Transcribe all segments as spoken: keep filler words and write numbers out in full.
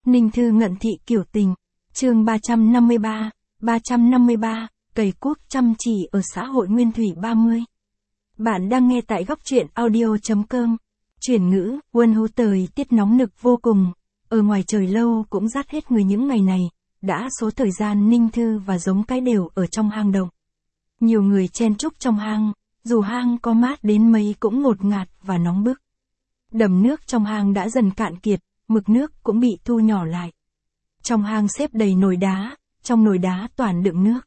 Ninh Thư ngận thị kiểu tình. Chương ba trăm năm mươi ba, ba trăm năm mươi ba, cày cuốc chăm chỉ ở xã hội Nguyên Thủy ba mươi. Bạn đang nghe tại góc truyện audio.com. Chuyển ngữ, Quân hú tời tiết nóng nực vô cùng. Ở ngoài trời lâu cũng rát hết người những ngày này. Đã số thời gian Ninh Thư và giống cái đều ở trong hang động. Nhiều người chen chúc trong hang, dù hang có mát đến mấy cũng ngột ngạt và nóng bức. Đầm nước trong hang đã dần cạn kiệt, mực nước cũng bị thu nhỏ lại. Trong hang xếp đầy nồi đá, trong nồi đá toàn đựng nước.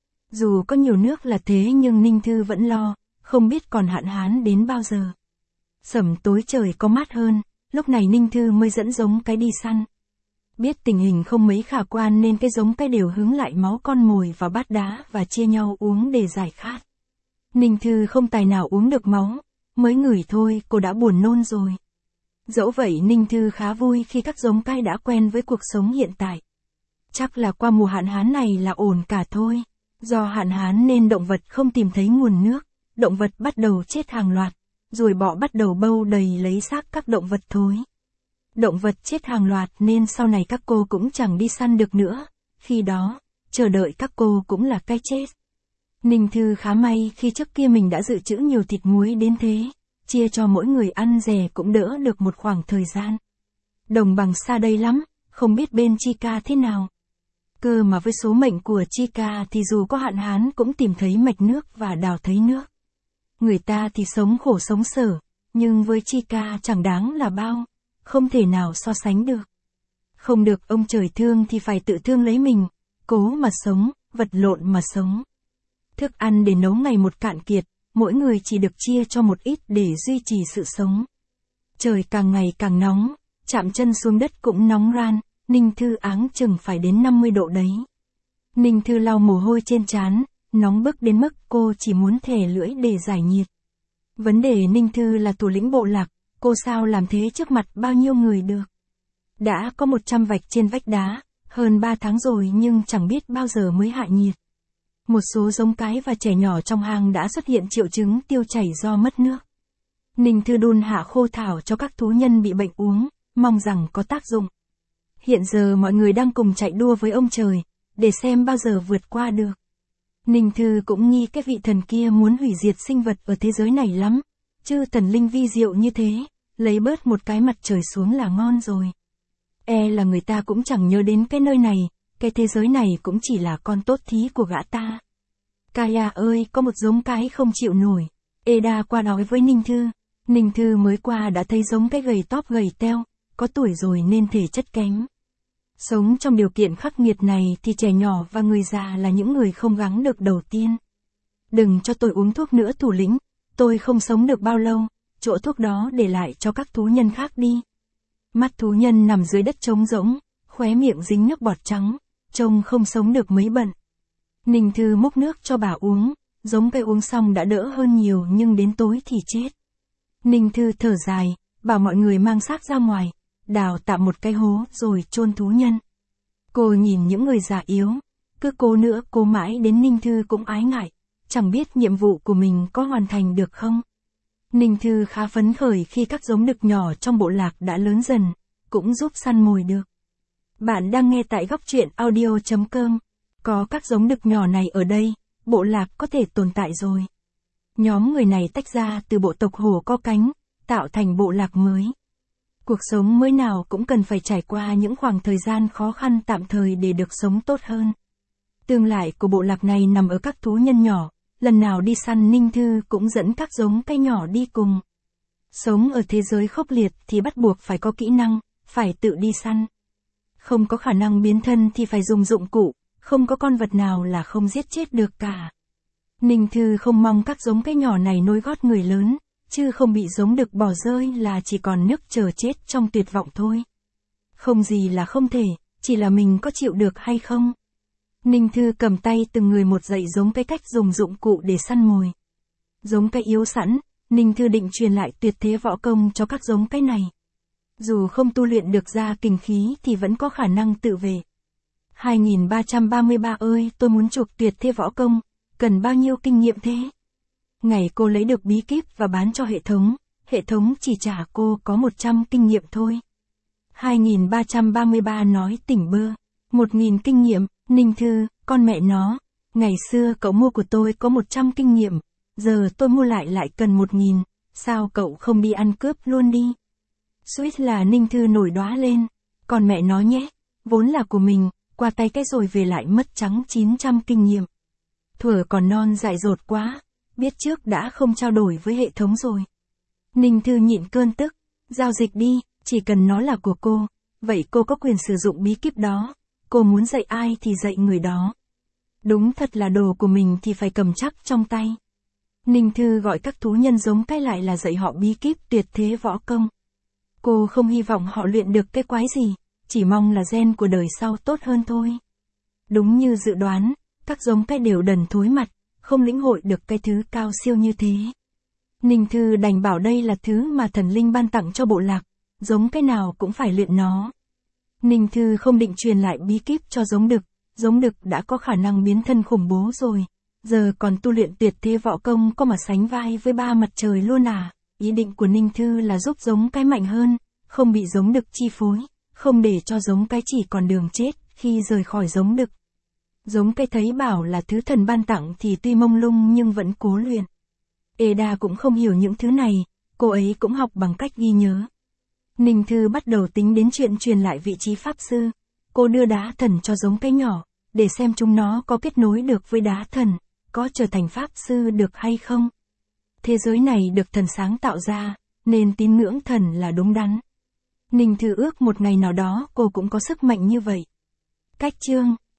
Dù có nhiều nước là thế nhưng Ninh Thư vẫn lo, không biết còn hạn hán đến bao giờ. Sẩm tối trời có mát hơn, lúc này Ninh Thư mới dẫn giống cái đi săn. Biết tình hình không mấy khả quan nên cái giống cái đều hứng lại máu con mồi vào bát đá và chia nhau uống để giải khát. Ninh Thư không tài nào uống được máu, mới ngửi thôi cô đã buồn nôn rồi. Dẫu vậy Ninh Thư khá vui khi các giống cái đã quen với cuộc sống hiện tại. Chắc là qua mùa hạn hán này là ổn cả thôi. Do hạn hán nên động vật không tìm thấy nguồn nước, động vật bắt đầu chết hàng loạt, rồi bọ bắt đầu bâu đầy lấy xác các động vật thối. Động vật chết hàng loạt nên sau này các cô cũng chẳng đi săn được nữa, khi đó, chờ đợi các cô cũng là cái chết. Ninh Thư khá may khi trước kia mình đã dự trữ nhiều thịt muối đến thế, chia cho mỗi người ăn rẻ cũng đỡ được một khoảng thời gian. Đồng bằng xa đây lắm, không biết bên Chica thế nào. Cơ mà với số mệnh của Chica thì dù có hạn hán cũng tìm thấy mạch nước và đào thấy nước. Người ta thì sống khổ sống sở, nhưng với Chica chẳng đáng là bao, không thể nào so sánh được. Không được ông trời thương thì phải tự thương lấy mình, cố mà sống, vật lộn mà sống. Thức ăn để nấu ngày một cạn kiệt, mỗi người chỉ được chia cho một ít để duy trì sự sống. Trời càng ngày càng nóng, chạm chân xuống đất cũng nóng ran, Ninh Thư áng chừng phải đến năm mươi độ đấy. Ninh Thư lau mồ hôi trên trán, nóng bức đến mức cô chỉ muốn thè lưỡi để giải nhiệt. Vấn đề Ninh Thư là thủ lĩnh bộ lạc, cô sao làm thế trước mặt bao nhiêu người được. Đã có một trăm vạch trên vách đá, hơn ba tháng rồi nhưng chẳng biết bao giờ mới hạ nhiệt. Một số giống cái và trẻ nhỏ trong hang đã xuất hiện triệu chứng tiêu chảy do mất nước. Ninh Thư đun hạ khô thảo cho các thú nhân bị bệnh uống, mong rằng có tác dụng. Hiện giờ mọi người đang cùng chạy đua với ông trời, để xem bao giờ vượt qua được. Ninh Thư cũng nghi cái vị thần kia muốn hủy diệt sinh vật ở thế giới này lắm, chứ thần linh vi diệu như thế, lấy bớt một cái mặt trời xuống là ngon rồi. E là người ta cũng chẳng nhớ đến cái nơi này, cái thế giới này cũng chỉ là con tốt thí của gã ta. Kaya ơi, có một giống cái không chịu nổi. Eda qua nói với Ninh Thư. Ninh Thư mới qua đã thấy giống cái gầy tóp gầy teo, có tuổi rồi nên thể chất kém. Sống trong điều kiện khắc nghiệt này thì trẻ nhỏ và người già là những người không gắng được đầu tiên. Đừng cho tôi uống thuốc nữa thủ lĩnh, tôi không sống được bao lâu, chỗ thuốc đó để lại cho các thú nhân khác đi. Mắt thú nhân nằm dưới đất trống rỗng, khóe miệng dính nước bọt trắng, trông không sống được mấy bận. Ninh Thư múc nước cho bà uống, giống cây uống xong đã đỡ hơn nhiều nhưng đến tối thì chết. Ninh Thư thở dài, bảo mọi người mang xác ra ngoài, đào tạm một cái hố rồi chôn thú nhân. Cô nhìn những người già yếu, cứ cố nữa cố mãi đến Ninh Thư cũng ái ngại, chẳng biết nhiệm vụ của mình có hoàn thành được không. Ninh Thư khá phấn khởi khi các giống đực nhỏ trong bộ lạc đã lớn dần, cũng giúp săn mồi được. Bạn đang nghe tại góc truyện audio.com. Có các giống đực nhỏ này ở đây, bộ lạc có thể tồn tại rồi. Nhóm người này tách ra từ bộ tộc hổ có cánh, tạo thành bộ lạc mới. Cuộc sống mới nào cũng cần phải trải qua những khoảng thời gian khó khăn tạm thời để được sống tốt hơn. Tương lai của bộ lạc này nằm ở các thú nhân nhỏ, lần nào đi săn Ninh Thư cũng dẫn các giống cây nhỏ đi cùng. Sống ở thế giới khốc liệt thì bắt buộc phải có kỹ năng, phải tự đi săn. Không có khả năng biến thân thì phải dùng dụng cụ, không có con vật nào là không giết chết được cả. Ninh Thư không mong các giống cây nhỏ này nối gót người lớn, chứ không bị giống đực bỏ rơi là chỉ còn nước chờ chết trong tuyệt vọng thôi. Không gì là không thể, chỉ là mình có chịu được hay không. Ninh Thư cầm tay từng người một dạy giống cái cách dùng dụng cụ để săn mồi. Giống cái yếu sẵn, Ninh Thư định truyền lại tuyệt thế võ công cho các giống cái này. Dù không tu luyện được ra kình khí thì vẫn có khả năng tự vệ. hai nghìn ba trăm ba mươi ba ơi, tôi muốn chuộc tuyệt thế võ công, cần bao nhiêu kinh nghiệm thế? Ngày cô lấy được bí kíp và bán cho hệ thống, hệ thống chỉ trả cô có một trăm kinh nghiệm thôi. hai nghìn ba trăm ba mươi ba nói tỉnh bơ. một nghìn kinh nghiệm, Ninh Thư, con mẹ nó. Ngày xưa cậu mua của tôi có một trăm kinh nghiệm, giờ tôi mua lại lại cần một nghìn, sao cậu không đi ăn cướp luôn đi? Suýt là Ninh Thư nổi đóa lên. Còn mẹ nó nhé, vốn là của mình, qua tay cái rồi về lại mất trắng chín trăm kinh nghiệm. Thuở còn non dại dột quá, biết trước đã không trao đổi với hệ thống rồi. Ninh Thư nhịn cơn tức, giao dịch đi, chỉ cần nó là của cô, vậy cô có quyền sử dụng bí kíp đó, cô muốn dạy ai thì dạy người đó. Đúng thật là đồ của mình thì phải cầm chắc trong tay. Ninh Thư gọi các thú nhân giống cái lại là dạy họ bí kíp tuyệt thế võ công. Cô không hy vọng họ luyện được cái quái gì, chỉ mong là gen của đời sau tốt hơn thôi. Đúng như dự đoán, các giống cái đều đần thối mặt, không lĩnh hội được cái thứ cao siêu như thế. Ninh Thư đành bảo đây là thứ mà thần linh ban tặng cho bộ lạc, giống cái nào cũng phải luyện nó. Ninh Thư không định truyền lại bí kíp cho giống đực, giống đực đã có khả năng biến thân khủng bố rồi, giờ còn tu luyện tuyệt thế võ công có mà sánh vai với ba mặt trời luôn à. Ý định của Ninh Thư là giúp giống cái mạnh hơn, không bị giống đực chi phối, không để cho giống cái chỉ còn đường chết khi rời khỏi giống đực. Giống cái thấy bảo là thứ thần ban tặng thì tuy mông lung nhưng vẫn cố luyện. Eda cũng không hiểu những thứ này, cô ấy cũng học bằng cách ghi nhớ. Ninh Thư bắt đầu tính đến chuyện truyền lại vị trí pháp sư. Cô đưa đá thần cho giống cái nhỏ, để xem chúng nó có kết nối được với đá thần, có trở thành pháp sư được hay không. Thế giới này được thần sáng tạo ra, nên tín ngưỡng thần là đúng đắn. Ninh Thư ước một ngày nào đó cô cũng có sức mạnh như vậy. Cách chương